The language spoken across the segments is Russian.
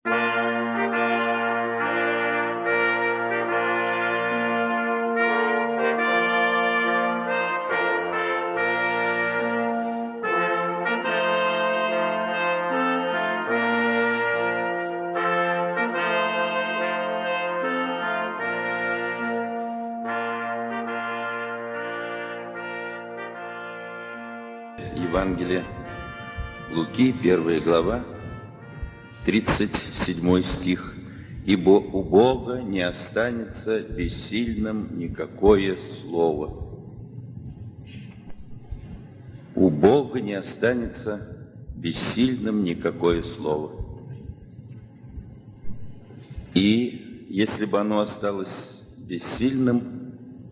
Евангелие Луки, 1 глава, 37 стих. «Ибо у Бога не останется бессильным никакое слово». У Бога не останется бессильным никакое слово. И если бы оно осталось бессильным,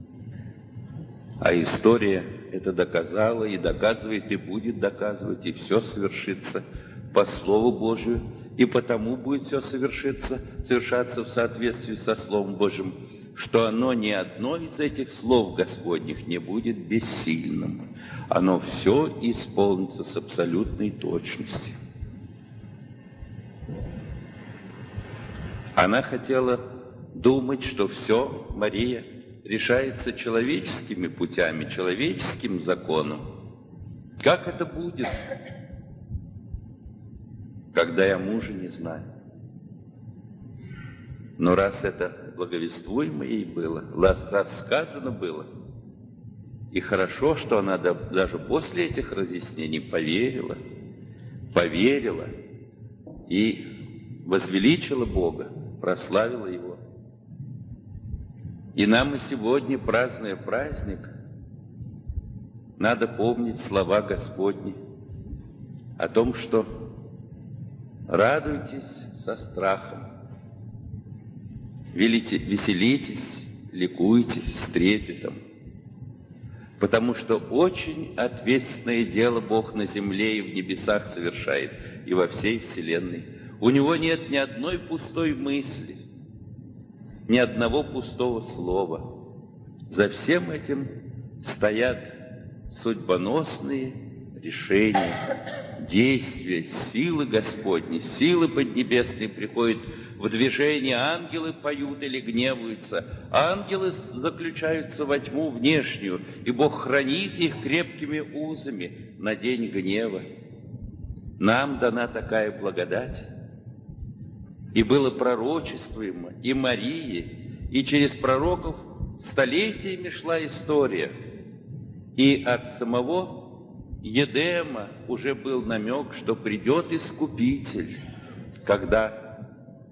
а история это доказала и доказывает, и будет доказывать, и все совершится по Слову Божию, и потому будет все совершаться в соответствии со Словом Божьим, что оно ни одно из этих слов Господних не будет бессильным. Оно все исполнится с абсолютной точностью. Она хотела думать, что все, Мария, решается человеческими путями, человеческим законом. Как это будет, когда я мужа не знаю? Но раз это благовествуемо ей было, раз сказано было, и хорошо, что она даже после этих разъяснений поверила и возвеличила Бога, прославила Его. И нам и сегодня, празднуя праздник, надо помнить слова Господни о том, что радуйтесь со страхом, веселитесь, ликуйте с трепетом, потому что очень ответственное дело Бог на земле и в небесах совершает, и во всей вселенной. У Него нет ни одной пустой мысли, ни одного пустого слова. За всем этим стоят судьбоносные решения, действия, силы Господни, силы поднебесные приходят в движение. Ангелы поют или гневаются, ангелы заключаются во тьму внешнюю, и Бог хранит их крепкими узами на день гнева. Нам дана такая благодать. И было пророчествуемо и Марии, и через пророков столетиями шла история. И от самого Едема уже был намек, что придет Искупитель, когда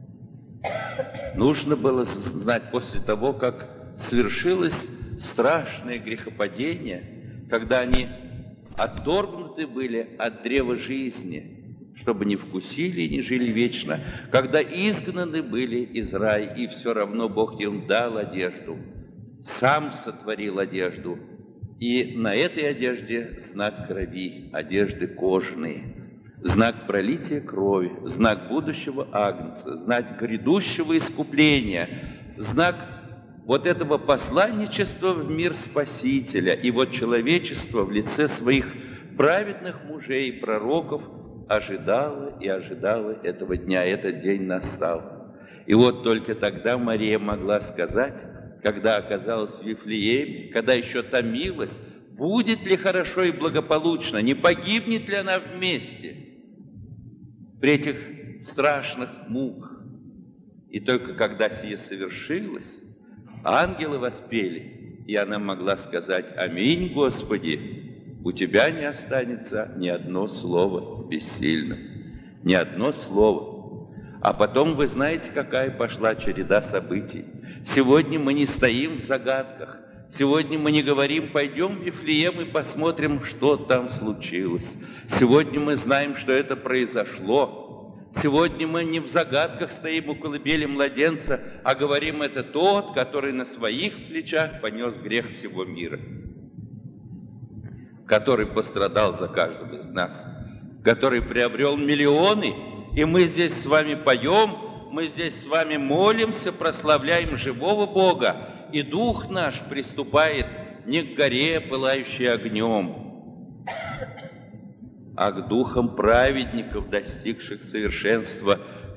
нужно было знать после того, как свершилось страшное грехопадение, когда они отторгнуты были от древа жизни, чтобы не вкусили и не жили вечно, когда изгнаны были из рая, и все равно Бог им дал одежду, сам сотворил одежду, и на этой одежде знак крови, одежды кожаные, знак пролития крови, знак будущего агнца, знак грядущего искупления, знак вот этого посланничества в мир Спасителя. И вот человечество в лице своих праведных мужей и пророков ожидала и ожидала этого дня. Этот день настал. И вот только тогда Мария могла сказать, когда оказалась в Вифлееме, когда еще томилась, будет ли хорошо и благополучно, не погибнет ли она вместе при этих страшных муках. И только когда сие совершилось, ангелы воспели, и она могла сказать: «Аминь, Господи, у Тебя не останется ни одно слово бессильным». Ни одно слово. А потом вы знаете, какая пошла череда событий. Сегодня мы не стоим в загадках. Сегодня мы не говорим: пойдем в Вифлеем и посмотрим, что там случилось. Сегодня мы знаем, что это произошло. Сегодня мы не в загадках стоим у колыбели младенца, а говорим: это тот, который на своих плечах понес грех всего мира, который пострадал за каждого из нас, который приобрел миллионы, и мы здесь с вами поем, мы здесь с вами молимся, прославляем живого Бога, и дух наш приступает не к горе, пылающей огнем, а к духам праведников, достигших совершенства, к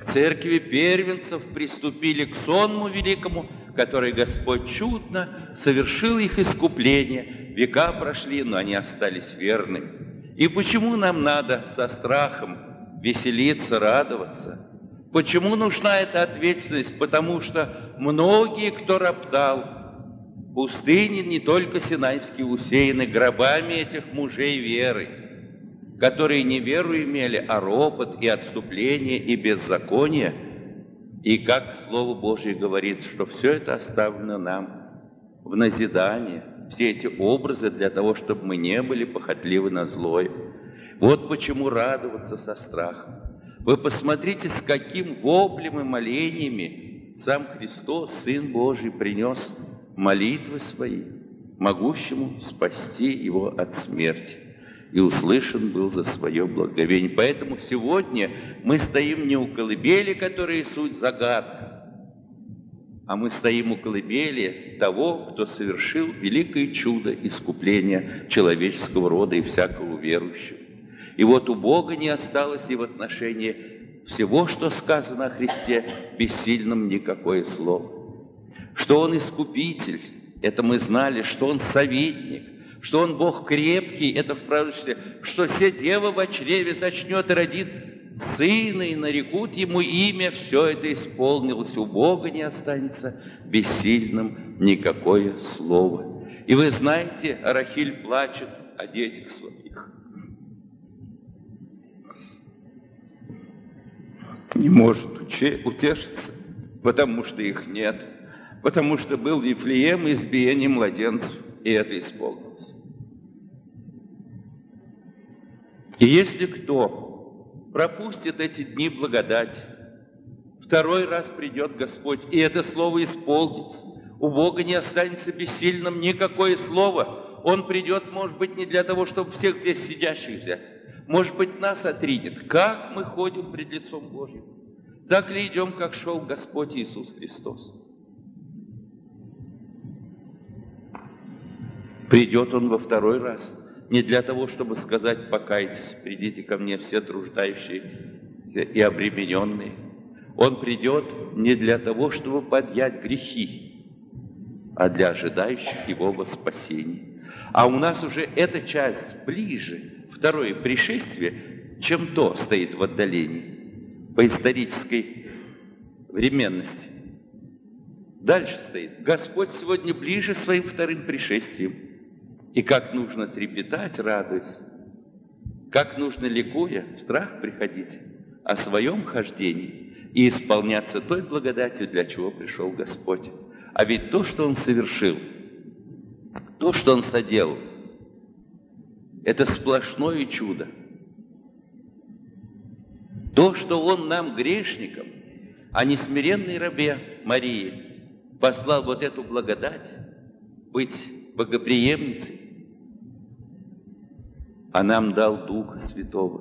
церкви первенцев приступили к сонму великому, который Господь чудно совершил их искупление. Века прошли, но они остались верными. И почему нам надо со страхом веселиться, радоваться? Почему нужна эта ответственность? Потому что многие, кто роптал, пустыни не только Синайские усеяны гробами этих мужей веры, которые не веру имели, а ропот и отступление и беззаконие. И как Слово Божие говорит, что все это оставлено нам в назидание, все эти образы для того, чтобы мы не были похотливы на злое. Вот почему радоваться со страхом. Вы посмотрите, с каким воплем и молениями сам Христос, Сын Божий, принес молитвы свои, могущему спасти его от смерти. И услышан был за свое благовение. Поэтому сегодня мы стоим не у колыбели, которая суть загадка, а мы стоим у колыбели того, кто совершил великое чудо искупления человеческого рода и всякого верующего. И вот у Бога не осталось и в отношении всего, что сказано о Христе, бессильным никакое слово. Что Он искупитель, это мы знали, что Он советник, что Он Бог крепкий, это в пророчестве, что се дева во чреве зачнет и родит сына, и нарекут ему имя, все это исполнилось, у Бога не останется бессильным никакое слово. И вы знаете, Рахиль плачет о детях своих. Не может утешиться, потому что их нет, потому что был Вифлеем избиение младенцев, и это исполнилось. И если кто пропустит эти дни благодати, второй раз придет Господь, и это слово исполнится. У Бога не останется бессильным никакое слово. Он придет, может быть, не для того, чтобы всех здесь сидящих взять. Может быть, нас отринет. Как мы ходим пред лицом Божьим? Так ли идем, как шел Господь Иисус Христос? Придет Он во второй раз не для того, чтобы сказать: покайтесь, придите ко мне все труждающиеся и обремененные. Он придет не для того, чтобы поднять грехи, а для ожидающих Его во спасении. А у нас уже эта часть ближе, второе пришествие, чем то стоит в отдалении по исторической временности. Дальше стоит: Господь сегодня ближе своим вторым пришествием. И как нужно трепетать, радуясь, как нужно, ликуя, в страх приходить о своем хождении и исполняться той благодатью, для чего пришел Господь. А ведь то, что Он совершил, то, что Он соделал, это сплошное чудо. То, что Он нам, грешникам, а не смиренной рабе Марии, послал вот эту благодать, быть богоприемницей, а нам дал Духа Святого.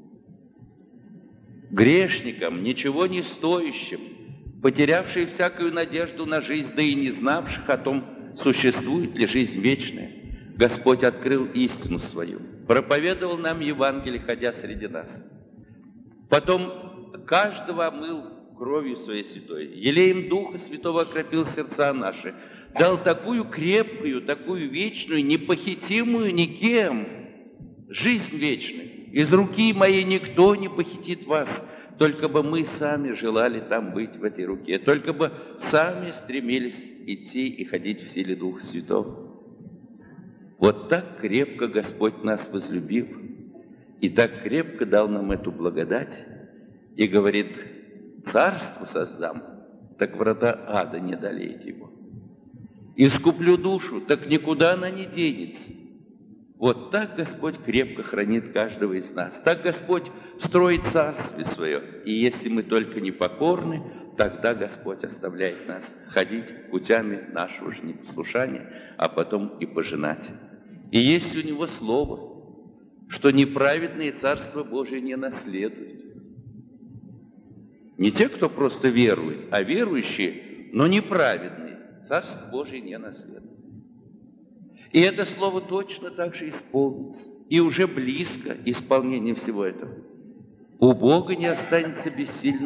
Грешникам, ничего не стоящим, потерявшие всякую надежду на жизнь, да и не знавших о том, существует ли жизнь вечная, Господь открыл истину свою, проповедовал нам Евангелие, ходя среди нас. Потом каждого омыл кровью Своей святой, елеем Духа Святого окропил сердца наши, дал такую крепкую, такую вечную, непохитимую никем жизнь вечную. Из руки моей никто не похитит вас, только бы мы сами желали там быть, в этой руке, только бы сами стремились идти и ходить в силе Духа Святого. Вот так крепко Господь нас возлюбил, и так крепко дал нам эту благодать, и говорит: царство создам, так врата ада не одолеет его. Искуплю душу, так никуда она не денется. Вот так Господь крепко хранит каждого из нас. Так Господь строит царствие свое. И если мы только непокорны, тогда Господь оставляет нас ходить путями нашего же непослушания, а потом и пожинать. И есть у Него слово, что неправедные Царство Божие не наследуют. Не те, кто просто верует, а верующие, но неправедные Царство Божие не наследует. И это слово точно так же исполнится. И уже близко исполнение всего этого. У Бога не останется бессильным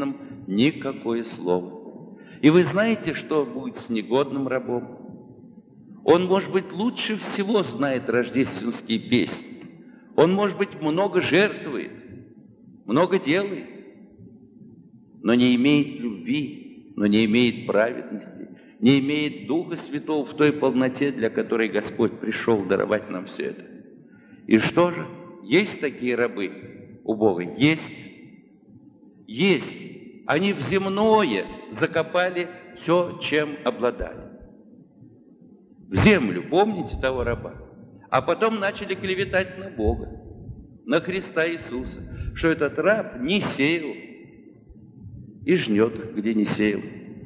никакое слово. И вы знаете, что будет с негодным рабом? Он, может быть, лучше всего знает рождественские песни. Он, может быть, много жертвует, много делает, но не имеет любви, но не имеет праведности, не имеет Духа Святого в той полноте, для которой Господь пришел даровать нам все это. И что же? Есть такие рабы у Бога? Есть. Есть. Они в земное закопали все, чем обладали. В землю, помните того раба? А потом начали клеветать на Бога, на Христа Иисуса, что этот раб не сеял и жнет, где не сеял.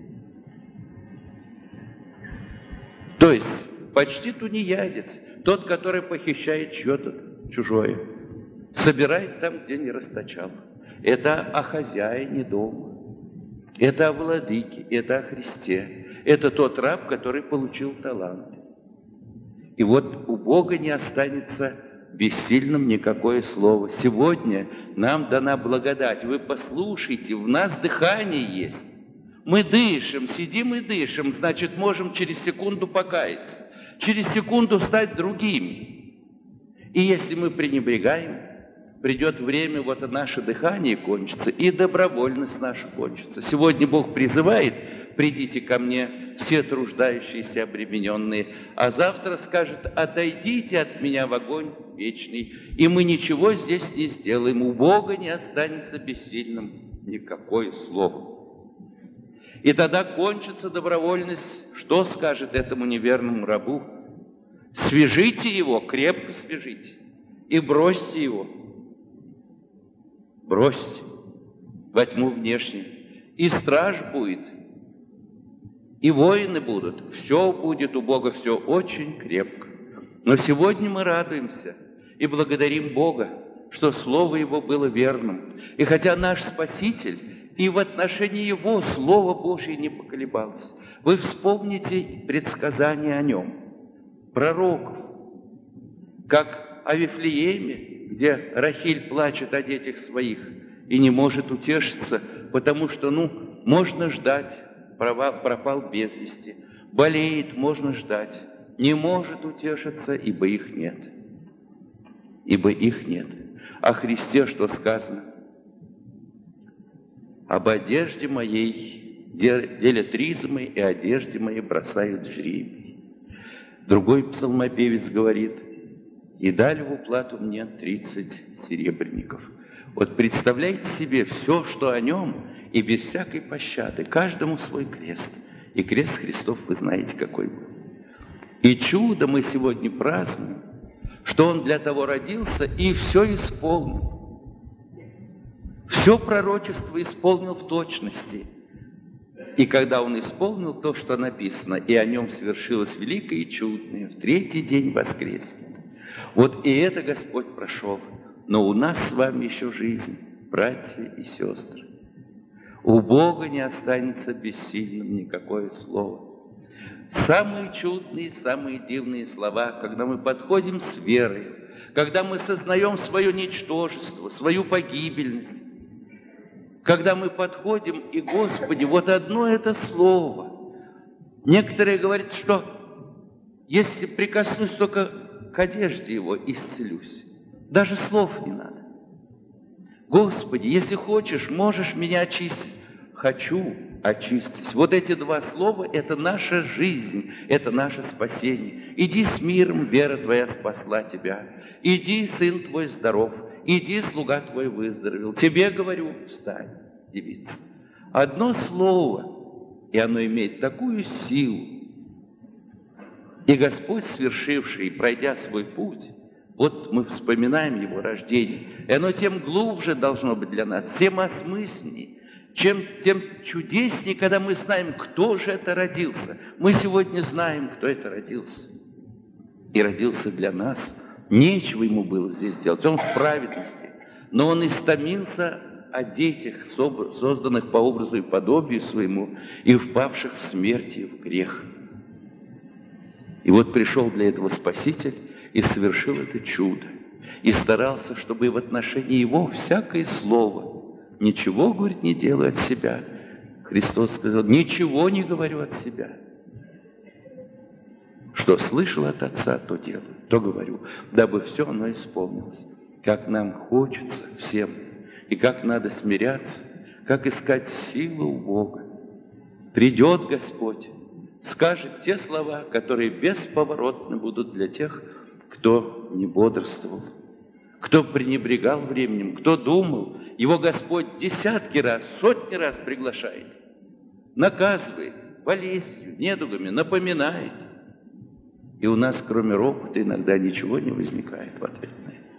То есть почти тунеядец, тот, который похищает чье-то чужое, собирает там, где не расточал. Это о хозяине дома, это о владыке, это о Христе. Это тот раб, который получил талант. И вот у Бога не останется бессильным никакое слово. Сегодня нам дана благодать. Вы послушайте, в нас дыхание есть. Мы дышим, сидим и дышим, значит, можем через секунду покаяться, через секунду стать другими. И если мы пренебрегаем, придет время, вот наше дыхание кончится, и добровольность наша кончится. Сегодня Бог призывает: придите ко мне, все труждающиеся, обремененные, а завтра скажет: отойдите от меня в огонь вечный, и мы ничего здесь не сделаем. У Бога не останется бессильным никакое слово. И тогда кончится добровольность. Что скажет этому неверному рабу? Свяжите его, крепко свяжите, и бросьте его. Бросьте во тьму внешнюю, и страж будет, и воины будут. Все будет у Бога, все очень крепко. Но сегодня мы радуемся и благодарим Бога, что Слово Его было верным. И хотя наш Спаситель и в отношении Его Слово Божье не поколебалось, вы вспомните предсказания о Нем, пророков, как о Вифлееме, где Рахиль плачет о детях своих и не может утешиться, потому что, можно ждать, пропал без вести, болеет, можно ждать, не может утешиться, ибо их нет. Ибо их нет. О Христе что сказано? Об одежде моей делят ризмы, и одежде моей бросают жребий. Другой псалмопевец говорит: и дали в уплату мне 30 серебряников. Вот представляете себе все, что о нем, и без всякой пощады, каждому свой крест. И крест Христов, вы знаете, какой был. И чудо мы сегодня празднуем, что Он для того родился и все исполнил. Все пророчество исполнил в точности. И когда Он исполнил то, что написано, и о Нем свершилось великое и чудное, в третий день воскреснет. Вот и это Господь прошел. Но у нас с вами еще жизнь, братья и сестры. У Бога не останется бессильным никакое слово. Самые чудные, самые дивные слова, когда мы подходим с верой, когда мы сознаем свое ничтожество, свою погибельность, когда мы подходим, и, Господи, вот одно это слово. Некоторые говорят, что если прикоснусь только к одежде Его, исцелюсь. Даже слов не надо. Господи, если хочешь, можешь меня очистить. Хочу, очистись. Вот эти два слова – это наша жизнь, это наше спасение. Иди с миром, вера твоя спасла тебя. Иди, сын твой здоров. Иди, слуга твой выздоровел. Тебе говорю, встань, девица. Одно слово, и оно имеет такую силу. И Господь, свершивший, пройдя свой путь, вот мы вспоминаем Его рождение, и оно тем глубже должно быть для нас, тем осмысленнее, тем чудеснее, когда мы знаем, кто же это родился. Мы сегодня знаем, кто это родился. И родился для нас. Нечего Ему было здесь делать. Он в праведности. Но Он истомился о детях, созданных по образу и подобию Своему, и впавших в смерть и в грех. И вот пришел для этого Спаситель и совершил это чудо. И старался, чтобы и в отношении Его всякое слово ничего, говорит, не делаю от себя. Христос сказал, ничего не говорю от себя. Что слышал от Отца, то делаю, то говорю, дабы все оно исполнилось. Как нам хочется всем, и как надо смиряться, как искать силу у Бога. Придет Господь, скажет те слова, которые бесповоротно будут для тех, кто не бодрствовал, кто пренебрегал временем, кто думал. Его Господь десятки раз, сотни раз приглашает, наказывает болезнью, недугами, напоминает. И у нас, кроме ропота, иногда ничего не возникает в ответ на это.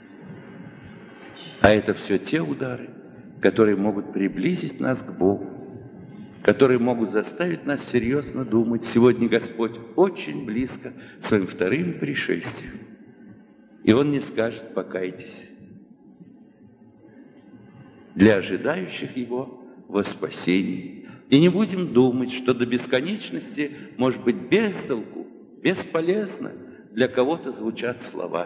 А это все те удары, которые могут приблизить нас к Богу, которые могут заставить нас серьезно думать. Сегодня Господь очень близко к своим вторым пришествием. И Он не скажет: покайтесь. Для ожидающих Его во спасении. И не будем думать, что до бесконечности, может быть, без толку, бесполезно для кого-то звучат слова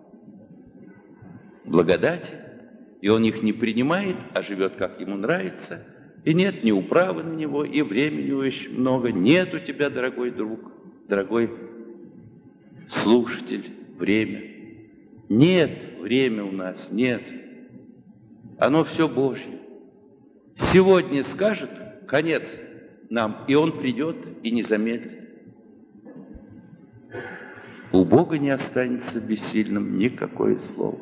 благодати, и он их не принимает, а живет, как ему нравится, и нет ни управы на него, и времени очень много. Нет у тебя, дорогой друг, дорогой слушатель, время. Нет, время у нас нет. Оно все Божье. Сегодня скажет конец нам, и Он придет и не замедлит. У Бога не останется бессильным никакое слово.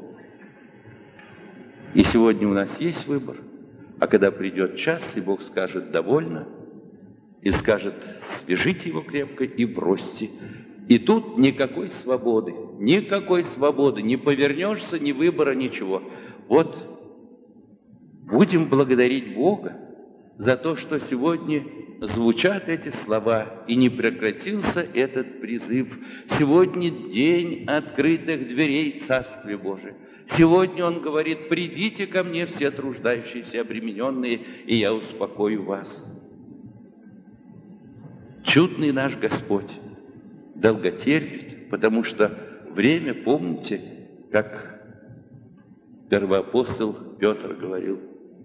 И сегодня у нас есть выбор. А когда придет час, и Бог скажет: довольно, и скажет: свяжите его крепко и бросьте. И тут никакой свободы, не повернешься, ни выбора, ничего. Вот будем благодарить Бога за то, что сегодня звучат эти слова, и не прекратился этот призыв. Сегодня день открытых дверей Царствия Божия. Сегодня Он говорит: придите ко мне все труждающиеся, обремененные, и я успокою вас. Чудный наш Господь долготерпит, потому что время, помните, как первоапостол Петр говорил: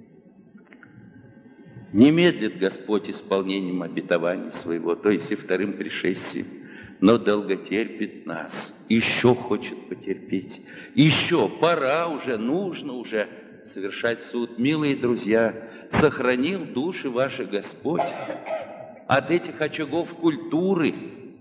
не медлит Господь исполнением обетований своего, то есть и вторым пришествием, но долготерпит нас, еще хочет потерпеть, еще пора уже, нужно уже совершать суд. Милые друзья, сохранил души ваши Господь от этих очагов культуры,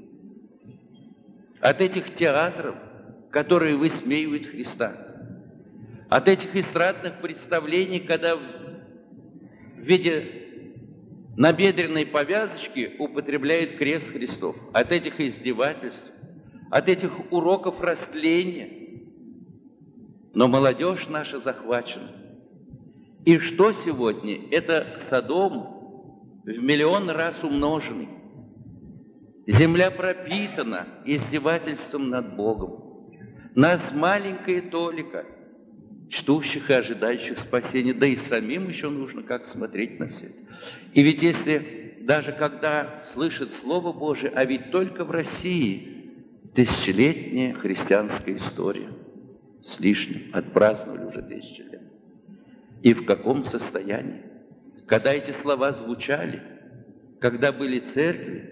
от этих театров, которые высмеивают Христа, от этих эстрадных представлений, когда в виде набедренной повязочки употребляют крест Христов, от этих издевательств, от этих уроков растления. Но молодежь наша захвачена. И что сегодня? Это Содом в миллион раз умноженный. Земля пропитана издевательством над Богом. Нас маленькая толика, ждущих и ожидающих спасения, да и самим еще нужно как смотреть на все. И ведь если даже когда слышит Слово Божие, а ведь только в России тысячелетняя христианская история с лишним, отпраздновали уже 1000 лет. И в каком состоянии? Когда эти слова звучали, когда были церкви,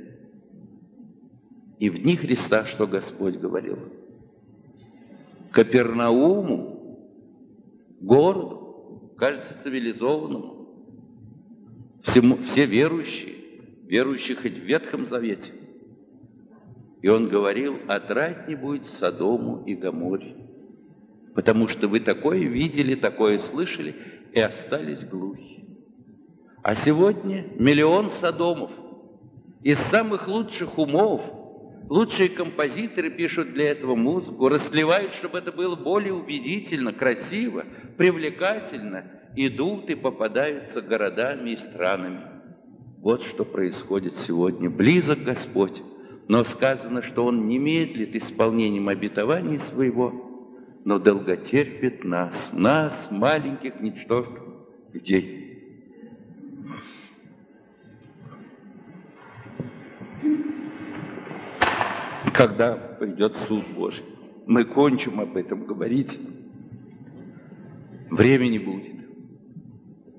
и в дни Христа, что Господь говорил? Капернауму, городу, кажется, цивилизованному, все верующие хоть в Ветхом Завете. И Он говорил: отрать не будет Содому и Гоморре, потому что вы такое видели, такое слышали и остались глухи. А сегодня миллион Содомов. Из самых лучших умов лучшие композиторы пишут для этого музыку, расливают, чтобы это было более убедительно, красиво, привлекательно. Идут и попадаются городами и странами. Вот что происходит сегодня. Близок Господь, но сказано, что Он не медлит исполнением обетований своего, но долготерпит нас, маленьких, ничтожных людей. Когда придет суд Божий, мы кончим об этом говорить, времени будет.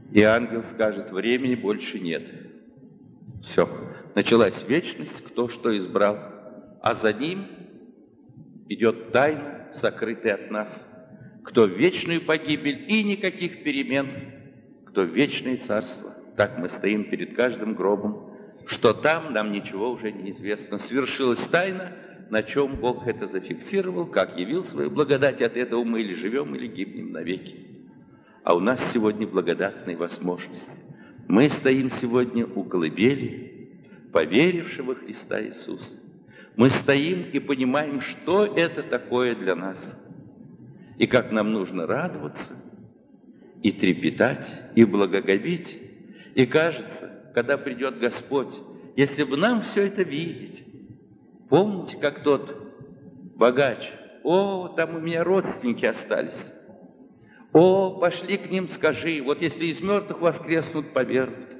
И ангел скажет: времени больше нет. Все. Началась вечность, кто что избрал. А за ним идет тайна, сокрытая от нас. Кто в вечную погибель и никаких перемен, кто в вечное царство. Так мы стоим перед каждым гробом. Что там, нам ничего уже не известно. Свершилась тайна, на чем Бог это зафиксировал, как явил свою благодать. От этого мы или живем, или гибнем навеки. А у нас сегодня благодатные возможности. Мы стоим сегодня у колыбели поверившего Христа Иисуса. Мы стоим и понимаем, что это такое для нас. И как нам нужно радоваться, и трепетать, и благоговеть. И кажется, когда придет Господь, если бы нам все это видеть. Помните, как тот богач: о, там у меня родственники остались. О, пошли к ним, скажи, вот если из мертвых воскреснут, поверуют.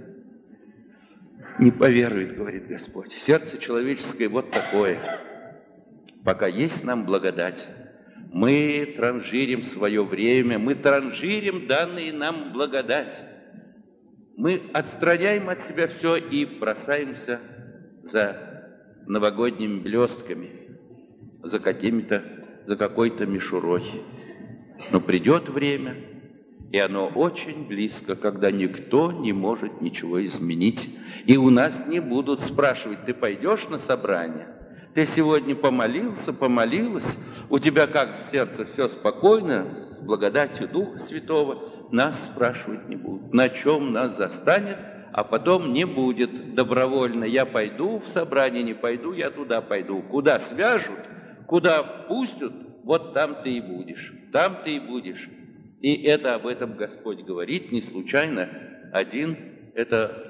Не поверует, говорит Господь. Сердце человеческое вот такое. Пока есть нам благодать, мы транжирим свое время, мы транжирим данные нам благодать. Мы отстраняем от себя все и бросаемся за новогодними блестками, за какой-то мишурой. Но придет время, и оно очень близко, когда никто не может ничего изменить. И у нас не будут спрашивать: ты пойдешь на собрание? Ты сегодня помолилась? У тебя как сердце все спокойно, с благодатью Духа Святого? Нас спрашивать не будут. На чем нас застанет, а потом не будет добровольно. Я пойду в собрание, не пойду, я туда пойду. Куда свяжут, куда пустят, вот там ты и будешь. Там ты и будешь. И это об этом Господь говорит не случайно. Один – это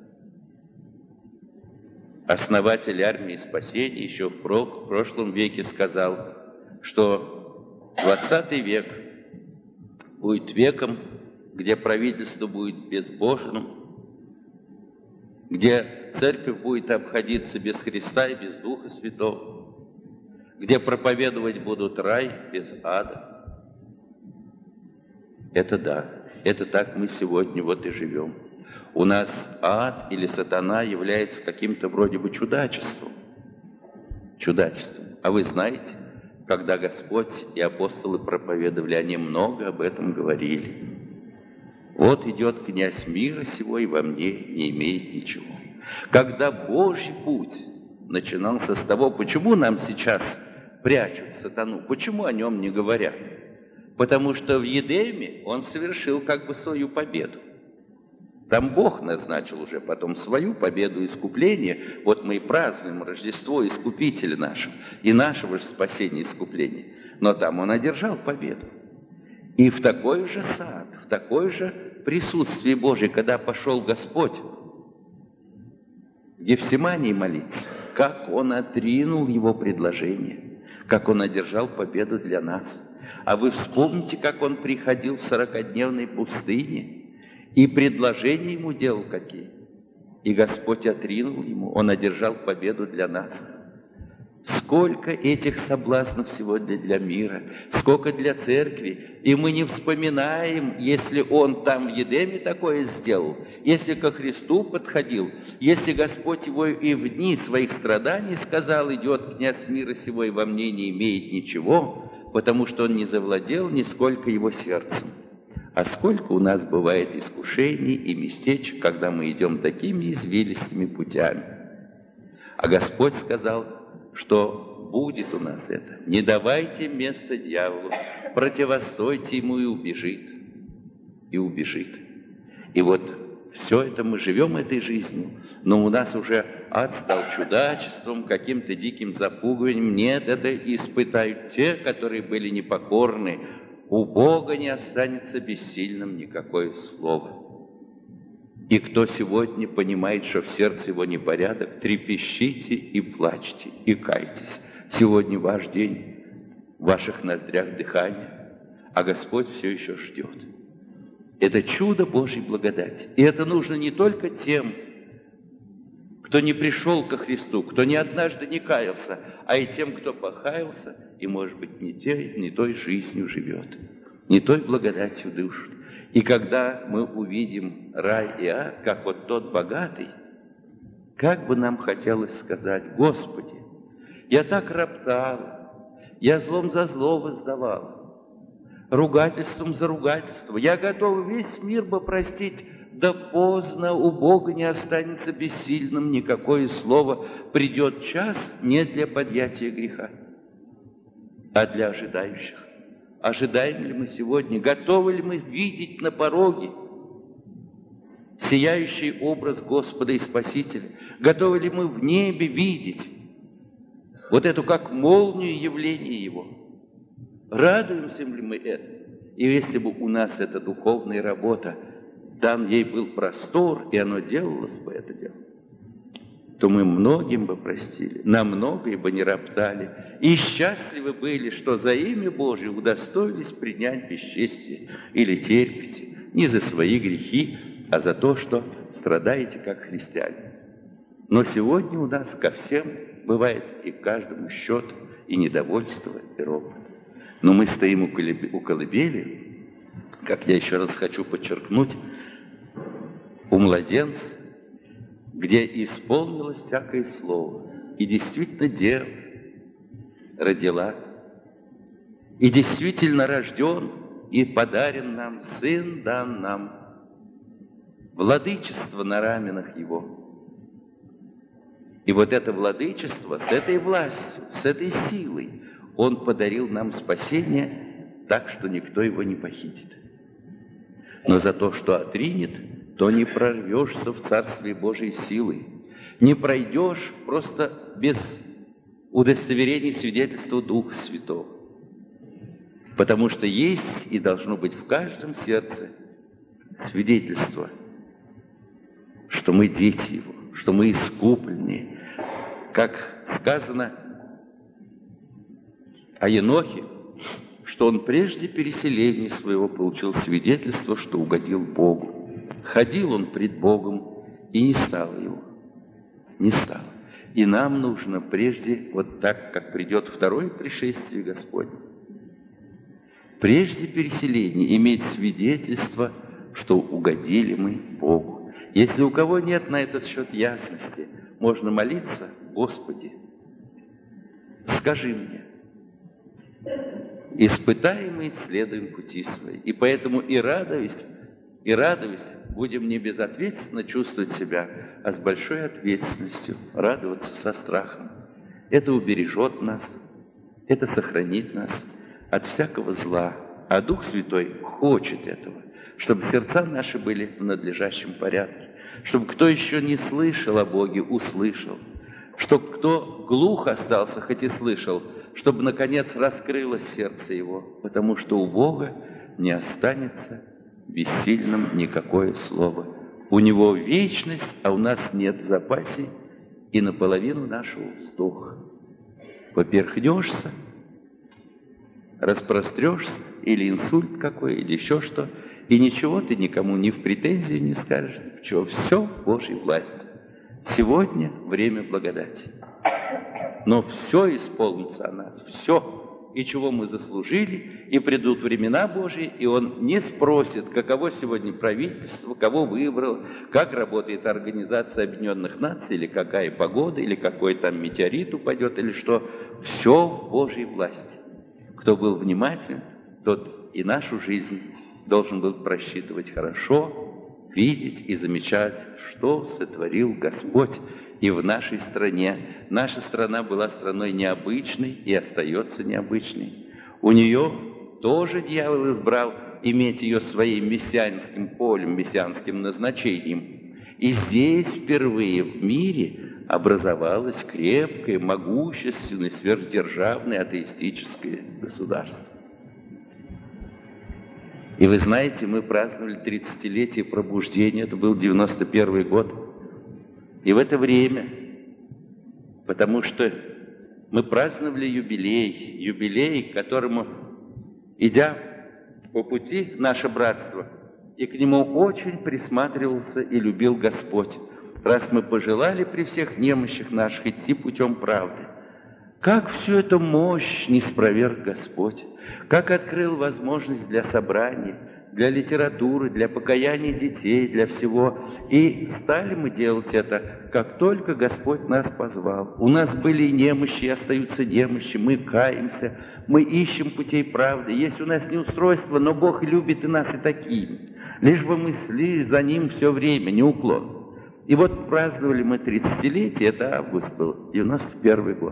основатель армии спасения еще в прошлом веке сказал, что 20 век будет веком, где правительство будет безбожным, где церковь будет обходиться без Христа и без Духа Святого, где проповедовать будут рай без ада. Это да, это так мы сегодня вот и живем. У нас ад или сатана является каким-то вроде бы чудачеством. Чудачеством. А вы знаете, когда Господь и апостолы проповедовали, они много об этом говорили. Вот идет князь мира сего, и во мне не имеет ничего. Когда Божий путь начинался с того, почему нам сейчас прячут сатану, почему о нем не говорят? Потому что в Едеме он совершил как бы свою победу. Там Бог назначил уже потом свою победу искупления. Вот мы и празднуем Рождество Искупителя нашего и нашего же спасения искупления. Но там он одержал победу. И в такой же сад, в такое же присутствие Божие, когда пошел Господь в Гефсимании молиться, как он отринул его предложение, как он одержал победу для нас. А вы вспомните, как он приходил в 40-дневной пустыне, и предложения ему делал какие. И Господь отринул ему, он одержал победу для нас. Сколько этих соблазнов сегодня для мира, сколько для церкви. И мы не вспоминаем, если он там в Едеме такое сделал, если ко Христу подходил, если Господь его и в дни своих страданий сказал: идет князь мира сего, и во мне не имеет ничего, потому что он не завладел нисколько его сердцем. А сколько у нас бывает искушений и местечек, когда мы идем такими извилистыми путями. А Господь сказал, что будет у нас это. Не давайте место дьяволу, противостойте ему, и убежит. И убежит. И вот все это мы живем этой жизнью, но у нас уже ад стал чудачеством, каким-то диким запугиванием. Нет, это испытают те, которые были непокорны. У Бога не останется бессильным никакое слово. И кто сегодня понимает, что в сердце его непорядок, трепещите и плачьте, и кайтесь. Сегодня ваш день, в ваших ноздрях дыхание, а Господь все еще ждет. Это чудо Божьей благодати. И это нужно не только тем, кто не пришел ко Христу, кто ни однажды не каялся, а и тем, кто покаялся и, может быть, не той жизнью живет. не той благодатью дышат. И когда мы увидим рай и ад, как вот тот богатый, как бы нам хотелось сказать: Господи, я так роптал, я злом за зло воздавал, ругательством за ругательство, я готов весь мир бы простить, да поздно, у Бога не останется бессильным никакое слово, придет час не для подъятия греха, а для ожидающих. Ожидаем ли мы сегодня, готовы ли мы видеть на пороге сияющий образ Господа и Спасителя? Готовы ли мы в небе видеть вот эту как молнию явление Его? Радуемся ли мы это? И если бы у нас эта духовная работа, дан ей был простор, и оно делалось бы это дело, то мы многим бы простили, на многое бы не роптали, и счастливы были, что за имя Божие удостоились принять бесчестие или терпите, не за свои грехи, а за то, что страдаете как христиане. Но сегодня у нас ко всем бывает и каждому счет, и недовольство, и ропот. Но мы стоим у колыбели, как я еще раз хочу подчеркнуть, у младенца, где исполнилось всякое слово, и действительно дева родила, и действительно рожден, и подарен нам сын, дан нам, владычество на раменах его. И вот это владычество с этой властью, с этой силой он подарил нам спасение так, что никто его не похитит. Но за то, что отринет, то не прорвешься в Царствие Божьей силой, не пройдешь просто без удостоверения свидетельства Духа Святого. Потому что есть и должно быть в каждом сердце свидетельство, что мы дети Его, что мы искупленные. Как сказано о Енохе, что он прежде переселения своего получил свидетельство, что угодил Богу. Ходил он пред Богом, и не стало его. Не стало. И нам нужно прежде, вот так, как придет второе пришествие Господне, прежде переселения иметь свидетельство, что угодили мы Богу. Если у кого нет на этот счет ясности, можно молиться: Господи, скажи мне. Испытаем и исследуем пути свои. И поэтому и радуюсь, будем не безответственно чувствовать себя, а с большой ответственностью радоваться со страхом. Это убережет нас, это сохранит нас от всякого зла. А Дух Святой хочет этого, чтобы сердца наши были в надлежащем порядке, чтобы кто еще не слышал о Боге, услышал, чтобы кто глух остался, хоть и слышал, чтобы, наконец, раскрылось сердце его, потому что у Бога не останется бессильным никакое слово. У Него вечность, а у нас нет в запасе и наполовину нашего вздоха. Поперхнешься, распрострешься, или инсульт какой, или еще что, и ничего ты никому ни в претензию не скажешь, ничего, все в Божьей власти. Сегодня время благодати. Но все исполнится о нас, все, и чего мы заслужили, и придут времена Божьи, и Он не спросит, каково сегодня правительство, кого выбрал, как работает Организация Объединенных Наций, или какая погода, или какой там метеорит упадет, или что. Все в Божьей власти. Кто был внимателен, тот и нашу жизнь должен был просчитывать хорошо, видеть и замечать, что сотворил Господь. И в нашей стране. Наша страна была страной необычной и остается необычной. У нее тоже дьявол избрал иметь ее своим мессианским полем, мессианским назначением. И здесь впервые в мире образовалось крепкое, могущественное, сверхдержавное атеистическое государство. И вы знаете, мы праздновали 30-летие пробуждения, это был 91 год. И в это время, потому что мы праздновали юбилей, к которому, идя по пути наше братство, и к нему очень присматривался и любил Господь, раз мы пожелали при всех немощах наших идти путем правды. Как всю эту мощь не спроверг Господь, как открыл возможность для собраний, для литературы, для покаяния детей, для всего. И стали мы делать это, как только Господь нас позвал. У нас были и немощи, и остаются немощи, мы каемся, мы ищем путей правды. Есть у нас неустройство, но Бог любит и нас и такими. Лишь бы мы шли за Ним все время, неуклонно. И вот праздновали мы 30-летие, это август был, 91 год.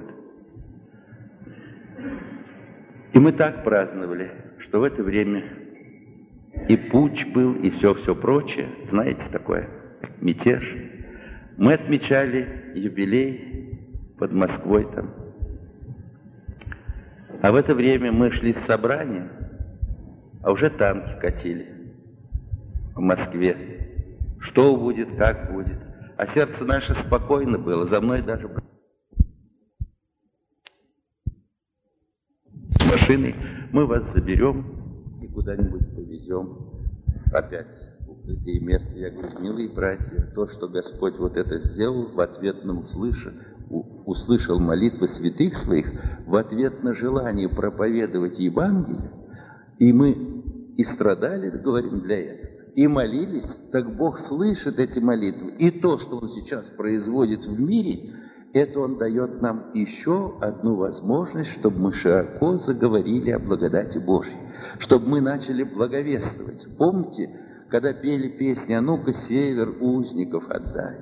И мы так праздновали, что в это время и путч был, и все прочее. Знаете такое? Мятеж. Мы отмечали юбилей под Москвой там. А в это время мы шли с собрания, а уже танки катили в Москве. Что будет, как будет. А сердце наше спокойно было. За мной даже с машиной. Мы вас заберем и куда-нибудь повезем. Опять в укрытие место. Я говорю, милые братья, то, что Господь вот это сделал, в ответ на услышал молитвы святых своих, в ответ на желание проповедовать Евангелие, и мы и страдали, говорим, для этого. И молились, так Бог слышит эти молитвы. И то, что Он сейчас производит в мире, это Он дает нам еще одну возможность, чтобы мы широко заговорили о благодати Божьей, чтобы мы начали благовествовать. Помните, когда пели песни «А ну-ка, север, узников отдай».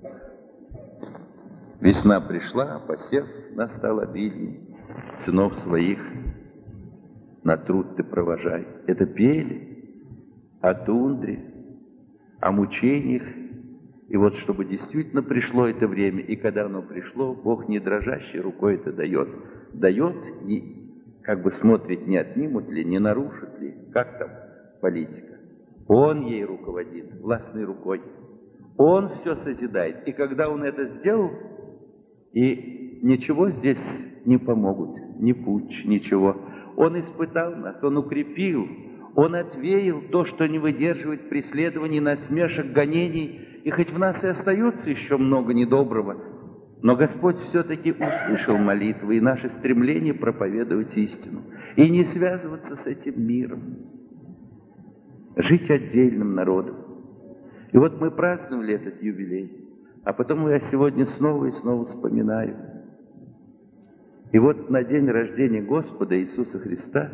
Весна пришла, а посев настал обильный, сынов своих на труд ты провожай. Это пели о тундре, о мучениях. И вот чтобы действительно пришло это время, и когда оно пришло, Бог не дрожащей рукой это дает. Дает и как бы смотрит, не отнимут ли, не нарушат ли, как там политика. Он ей руководит, властной рукой. Он все созидает. И когда Он это сделал, и ничего здесь не помогут, ни путч, ничего. Он испытал нас, Он укрепил, Он отвеял то, что не выдерживает преследований, насмешек, гонений. И хоть в нас и остается еще много недоброго, но Господь все-таки услышал молитвы и наше стремление проповедовать истину. И не связываться с этим миром. Жить отдельным народом. И вот мы праздновали этот юбилей. А потом я сегодня снова и снова вспоминаю. И вот на день рождения Господа Иисуса Христа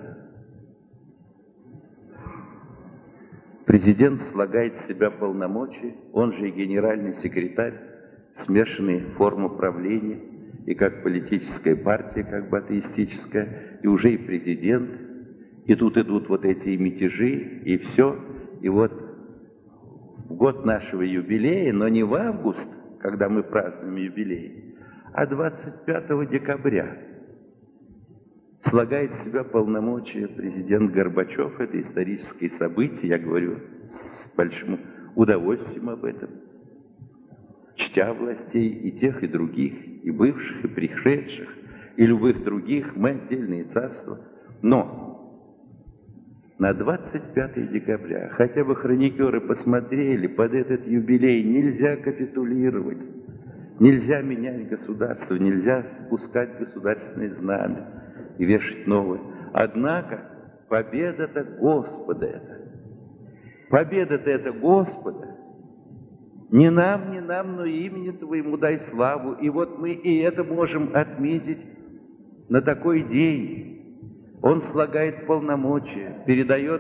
президент слагает с себя полномочия, он же и генеральный секретарь, смешанные формы правления, и как политическая партия, как бы атеистическая, и уже и президент. И тут идут вот эти мятежи, и все. И вот в год нашего юбилея, но не в август, когда мы празднуем юбилей, а 25 декабря слагает в себя полномочия президент Горбачев. Это историческое событие, я говорю с большим удовольствием об этом, чтя властей и тех, и других, и бывших, и пришедших, и любых других, мы отдельные царства. Но на 25 декабря хотя бы хроникеры посмотрели, под этот юбилей нельзя капитулировать, нельзя менять государство, нельзя спускать государственные знамя и вешать новые. Однако победа-то Господа это. Победа-то это Господа. Не нам, но имени Твоему дай славу. И вот мы и это можем отметить на такой день. Он слагает полномочия, передает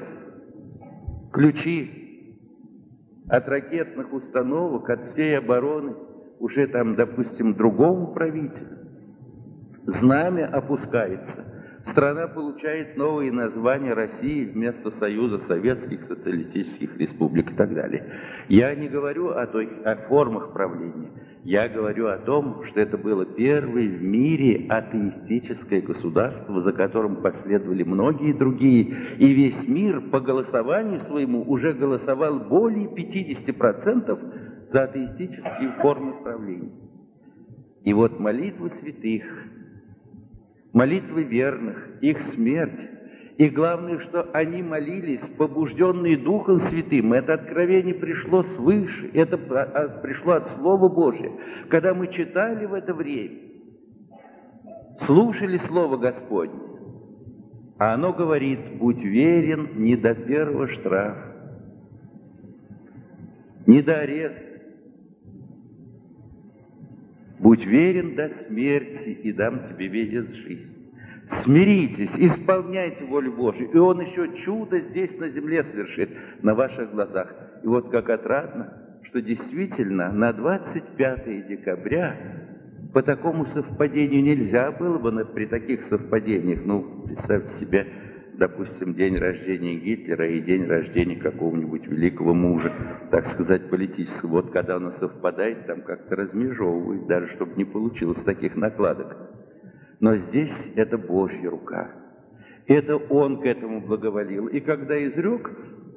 ключи от ракетных установок, от всей обороны уже там, допустим, другому правителю. Знамя опускается. Страна получает новые названия России вместо Союза Советских Социалистических Республик и так далее. Я не говорю о формах правления. Я говорю о том, что это было первое в мире атеистическое государство, за которым последовали многие другие. И весь мир по голосованию своему уже голосовал более 50% за атеистические формы правления. И вот молитвы святых, молитвы верных, их смерть, и главное, что они молились, побужденные Духом Святым. Это откровение пришло свыше, это пришло от Слова Божия. Когда мы читали в это время, слушали Слово Господне, а оно говорит: будь верен не до первого штрафа, не до ареста. Будь верен до смерти, и дам тебе венец жизни. Смиритесь, исполняйте волю Божию, и Он еще чудо здесь на земле совершит на ваших глазах. И вот как отрадно, что действительно на 25 декабря по такому совпадению нельзя было бы при таких совпадениях, представьте себе, допустим, день рождения Гитлера и день рождения какого-нибудь великого мужа, так сказать, политического. Вот когда оно совпадает, там как-то размежевывает, даже чтобы не получилось таких накладок. Но здесь это Божья рука. Это Он к этому благоволил. И когда изрек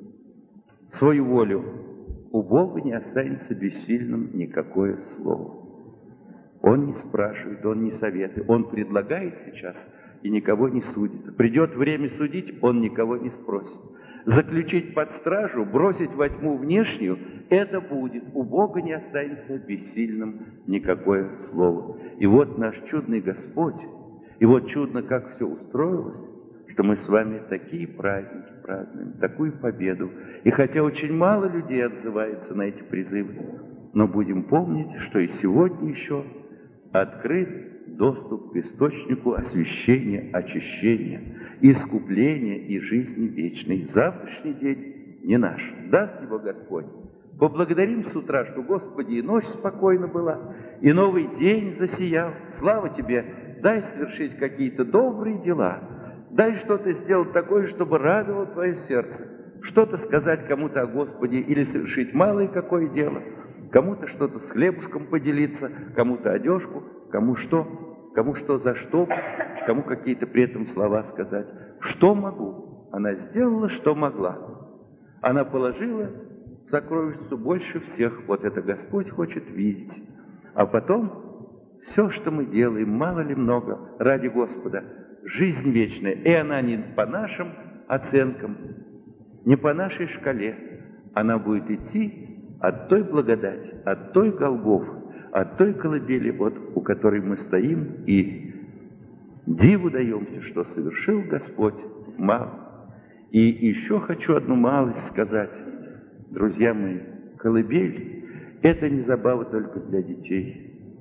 свою волю, у Бога не останется бессильным никакое слово. Он не спрашивает, Он не советует, Он предлагает сейчас и никого не судит. Придет время судить, Он никого не спросит. Заключить под стражу, бросить во тьму внешнюю, это будет. У Бога не останется бессильным никакое слово. И вот наш чудный Господь, и вот чудно, как все устроилось, что мы с вами такие праздники празднуем, такую победу. И хотя очень мало людей отзываются на эти призывы, но будем помнить, что и сегодня еще открыт доступ к источнику освящения, очищения, искупления и жизни вечной. Завтрашний день не наш. Даст его Господь. Поблагодарим с утра, что, Господи, и ночь спокойна была, и новый день засиял. Слава Тебе! Дай совершить какие-то добрые дела. Дай что-то сделать такое, чтобы радовало Твое сердце. Что-то сказать кому-то о Господе или совершить малое какое дело. Кому-то что-то с хлебушком поделиться, кому-то одежку, кому что заштопать, кому какие-то при этом слова сказать. Что могу? Она сделала, что могла. Она положила в сокровищницу больше всех. Вот это Господь хочет видеть. А потом все, что мы делаем, мало ли много, ради Господа, жизнь вечная. И она не по нашим оценкам, не по нашей шкале. Она будет идти от той благодати, от той Голгофы, от той колыбели, вот у которой мы стоим, и диву даемся, что совершил Господь мало. И еще хочу одну малость сказать, друзья мои. Колыбель – это не забава только для детей.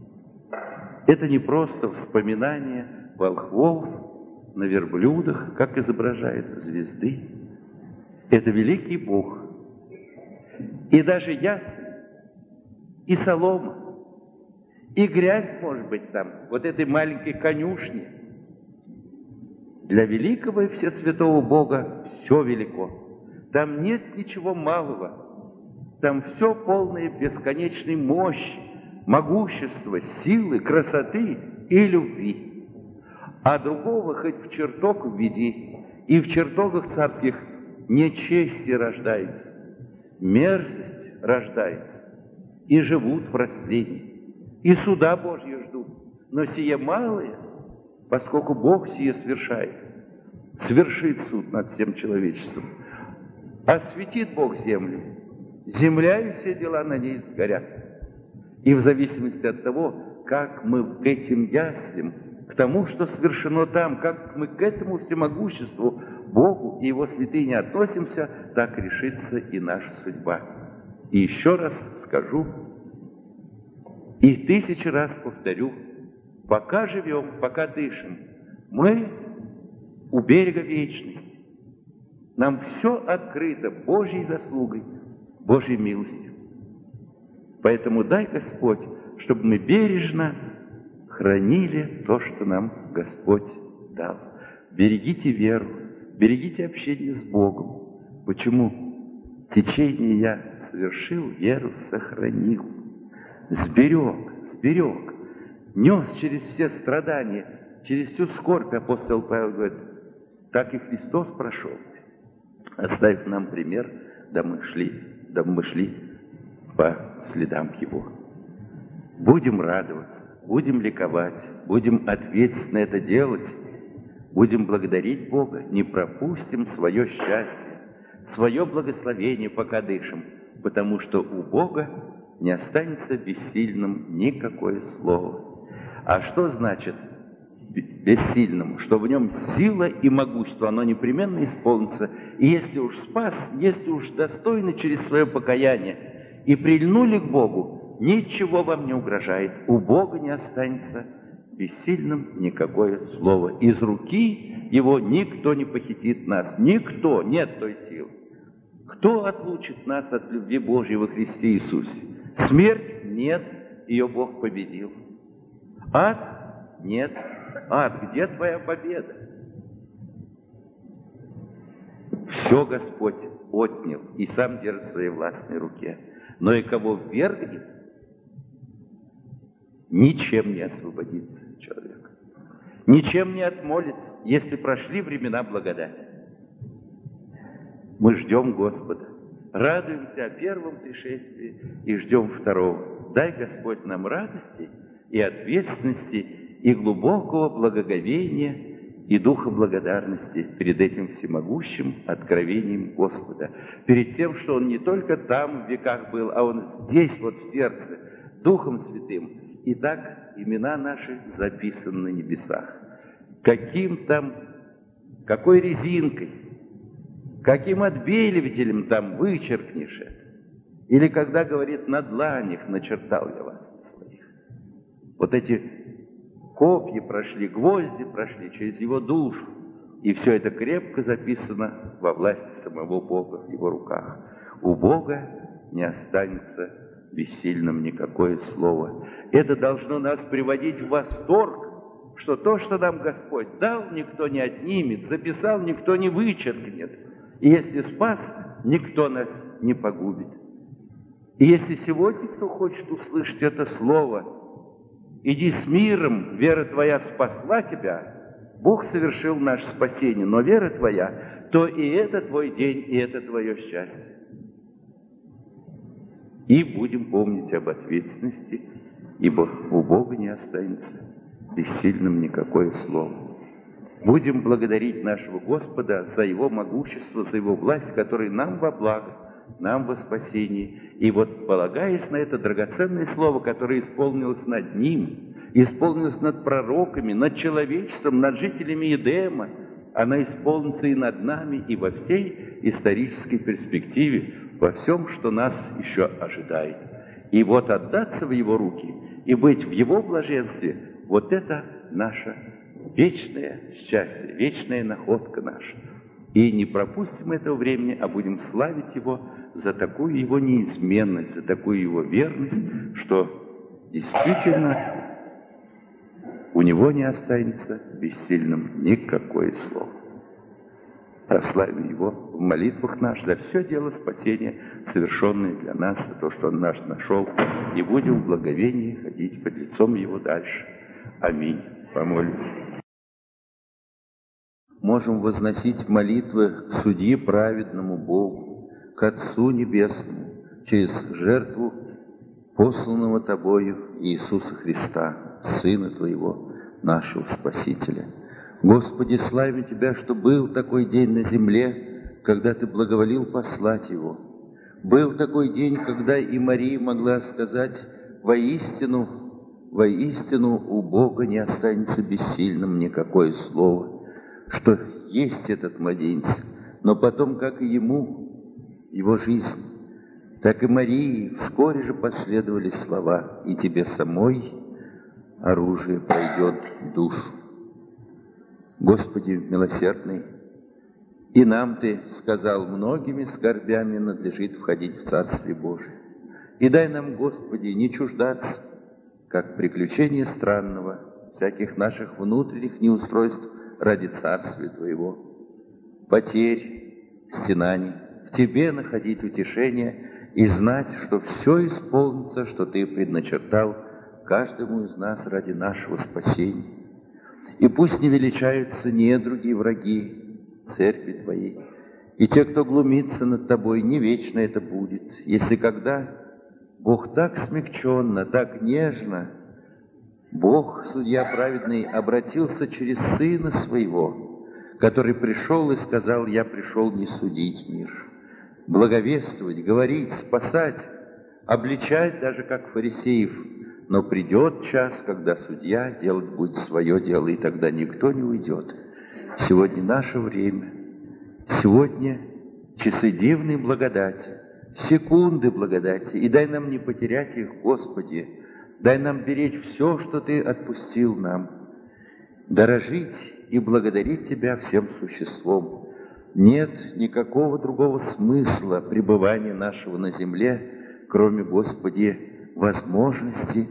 Это не просто вспоминание волхвов на верблюдах, как изображают звезды. Это великий Бог. И даже ясень, и солома, и грязь, может быть, там, вот этой маленькой конюшни. Для великого и всесвятого Бога все велико. Там нет ничего малого. Там все полное бесконечной мощи, могущества, силы, красоты и любви. А другого хоть в чертог введи, и в чертогах царских нечестие рождается, мерзость рождается, и живут в растлении, и суда Божьи ждут. Но сие малое, поскольку Бог сие совершает, совершит суд над всем человечеством, осветит Бог землю, земля и все дела на ней сгорят. И в зависимости от того, как мы к этим яслям, к тому, что совершено там, как мы к этому всемогуществу, Богу и Его святыне относимся, так решится и наша судьба. И еще раз скажу, и 1000 раз повторю, пока живем, пока дышим, мы у берега вечности. Нам все открыто Божьей заслугой, Божьей милостью. Поэтому дай, Господь, чтобы мы бережно хранили то, что нам Господь дал. Берегите веру, берегите общение с Богом. Почему? Течение я совершил, веру сохранил. Сберег, нес через все страдания, через всю скорбь, апостол Павел говорит, так и Христос прошел, оставив нам пример, да мы шли по следам Его. Будем радоваться, будем ликовать, будем ответственно это делать, будем благодарить Бога, не пропустим свое счастье, свое благословение, пока дышим, потому что у Бога не останется бессильным никакое слово. А что значит бессильному, что в нем сила и могущество, оно непременно исполнится. И если уж спас, если уж достойны через свое покаяние и прильнули к Богу, ничего вам не угрожает. У Бога не останется бессильным никакое слово. Из руки Его никто не похитит нас. Никто, нет той силы. Кто отлучит нас от любви Божьей во Христе Иисусе? Смерть? Нет, ее Бог победил. Ад? Нет. Ад, где твоя победа? Все Господь отнял и сам держит в своей властной руке. Но и кого ввергнет, ничем не освободится человек. Ничем не отмолится, если прошли времена благодати. Мы ждем Господа, радуемся о первом пришествии и ждем второго. Дай, Господь, нам радости и ответственности, и глубокого благоговения, и духа благодарности перед этим всемогущим откровением Господа, перед тем, что Он не только там в веках был, а Он здесь, вот в сердце, Духом Святым. Итак, имена наши записаны на небесах. Какой резинкой, каким отбеливателем там вычеркнешь это? Или когда говорит, на дланях начертал я вас на своих. Вот эти копья прошли, гвозди прошли через его душу. И все это крепко записано во власти самого Бога в его руках. У Бога не останется бессильным никакое слово. Это должно нас приводить в восторг, что то, что нам Господь дал, никто не отнимет, записал, никто не вычеркнет. И если спас, никто нас не погубит. И если сегодня кто хочет услышать это слово, иди с миром, вера твоя спасла тебя, Бог совершил наше спасение, но вера твоя, то и это твой день, и это твое счастье. И будем помнить об ответственности, ибо у Бога не останется бессильным никакое слово. Будем благодарить нашего Господа за Его могущество, за Его власть, которая нам во благо, нам во спасение. И вот, полагаясь на это драгоценное слово, которое исполнилось над Ним, исполнилось над пророками, над человечеством, над жителями Едема, она исполнится и над нами, и во всей исторической перспективе, во всем, что нас еще ожидает. И вот отдаться в Его руки и быть в Его блаженстве, вот это наше вечное счастье, вечная находка наша. И не пропустим этого времени, а будем славить Его за такую Его неизменность, за такую Его верность, что действительно у Него не останется бессильным никакое слово. Прославим Его в молитвах наших за все дело спасения, совершенное для нас, за то, что Он наш нашел, и будем в благовении ходить под лицом Его дальше. Аминь. Помолимся. Можем возносить молитвы к Судье праведному Богу, к Отцу Небесному, через жертву посланного Тобою Иисуса Христа, Сына Твоего, нашего Спасителя. Господи, славим Тебя, что был такой день на земле, когда Ты благоволил послать Его. Был такой день, когда и Мария могла сказать: воистину у Бога не останется бессильным никакое слово, что есть этот младенец. Но потом, как и ему, его жизнь, так и Марии вскоре же последовали слова: и тебе самой оружие пройдет душу. Господи милосердный, и нам Ты сказал: многими скорбями надлежит входить в Царствие Божие. И дай нам, Господи, не чуждаться, как приключение странного, всяких наших внутренних неустройств ради Царствия Твоего, потерь, стенаний, в Тебе находить утешение и знать, что все исполнится, что Ты предначертал каждому из нас ради нашего спасения. И пусть не величаются недруги и враги церкви Твоей, и те, кто глумится над Тобой, не вечно это будет, если когда Бог так смягченно, так нежно, Бог, Судья праведный, обратился через Сына Своего, который пришел и сказал: я пришел не судить мир, благовествовать, говорить, спасать, обличать даже, как фарисеев, но придет час, когда судья делать будет свое дело, и тогда никто не уйдет. Сегодня наше время, сегодня часы дивной благодати, секунды благодати, и дай нам не потерять их, Господи, дай нам беречь все, что Ты отпустил нам, дорожить и благодарить Тебя всем существом. Нет никакого другого смысла пребывания нашего на земле, кроме, Господи, возможности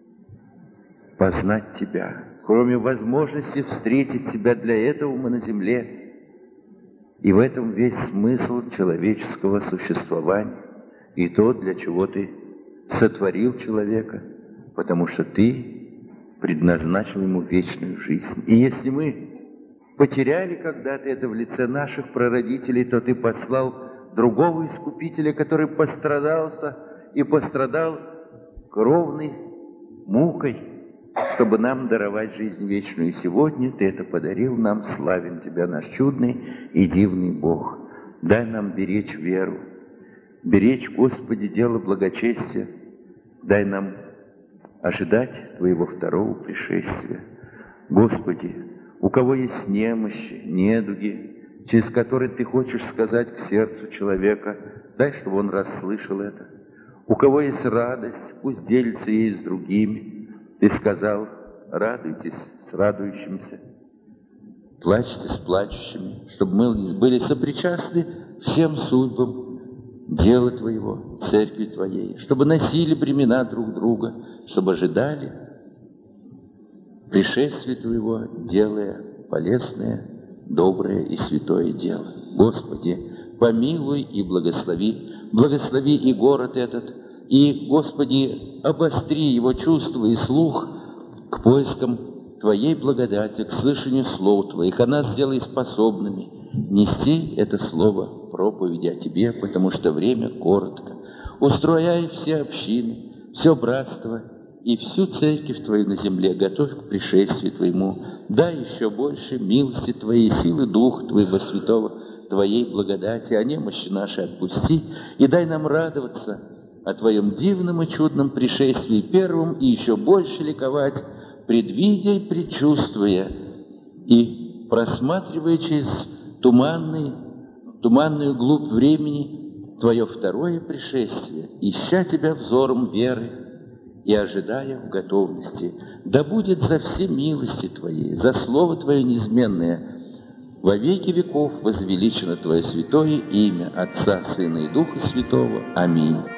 познать Тебя, кроме возможности встретить Тебя. Для этого мы на земле. И в этом весь смысл человеческого существования. И то, для чего Ты сотворил человека, потому что Ты предназначил ему вечную жизнь. И если мы потеряли когда-то это в лице наших прародителей, то Ты послал другого Искупителя, который пострадался и пострадал кровной мукой, чтобы нам даровать жизнь вечную. И сегодня Ты это подарил нам. Славим Тебя, наш чудный и дивный Бог. Дай нам беречь веру, беречь, Господи, дело благочестия. Дай нам ожидать Твоего второго пришествия. Господи, у кого есть немощи, недуги, через которые Ты хочешь сказать к сердцу человека, дай, чтобы он расслышал это. У кого есть радость, пусть делится ей с другими. Ты сказал: радуйтесь с радующимися, плачьте с плачущими, чтобы мы были сопричастны всем судьбам дела Твоего, церкви Твоей, чтобы носили бремена друг друга, чтобы ожидали пришествия Твоего, делая полезное, доброе и святое дело. Господи, помилуй и благослови. Благослови и город этот, и, Господи, обостри его чувства и слух к поискам Твоей благодати, к слышанию слов Твоих, а нас сделай способными нести это слово проповеди о Тебе, потому что время коротко. Устрояй все общины, все братство и всю церковь Твою на земле, готовь к пришествию Твоему. Дай еще больше милости Твоей, силы Духа Твоего Святого, Твоей благодати, а немощи наши отпусти, и дай нам радоваться о Твоем дивном и чудном пришествии первым, и еще больше ликовать, предвидя и предчувствуя, и просматривая через туманную глубь времени Твое второе пришествие, ища Тебя взором веры и ожидая в готовности. Да будет за все милости Твои, за Слово Твое неизменное, во веки веков возвеличено Твое святое имя, Отца, Сына и Духа Святого. Аминь.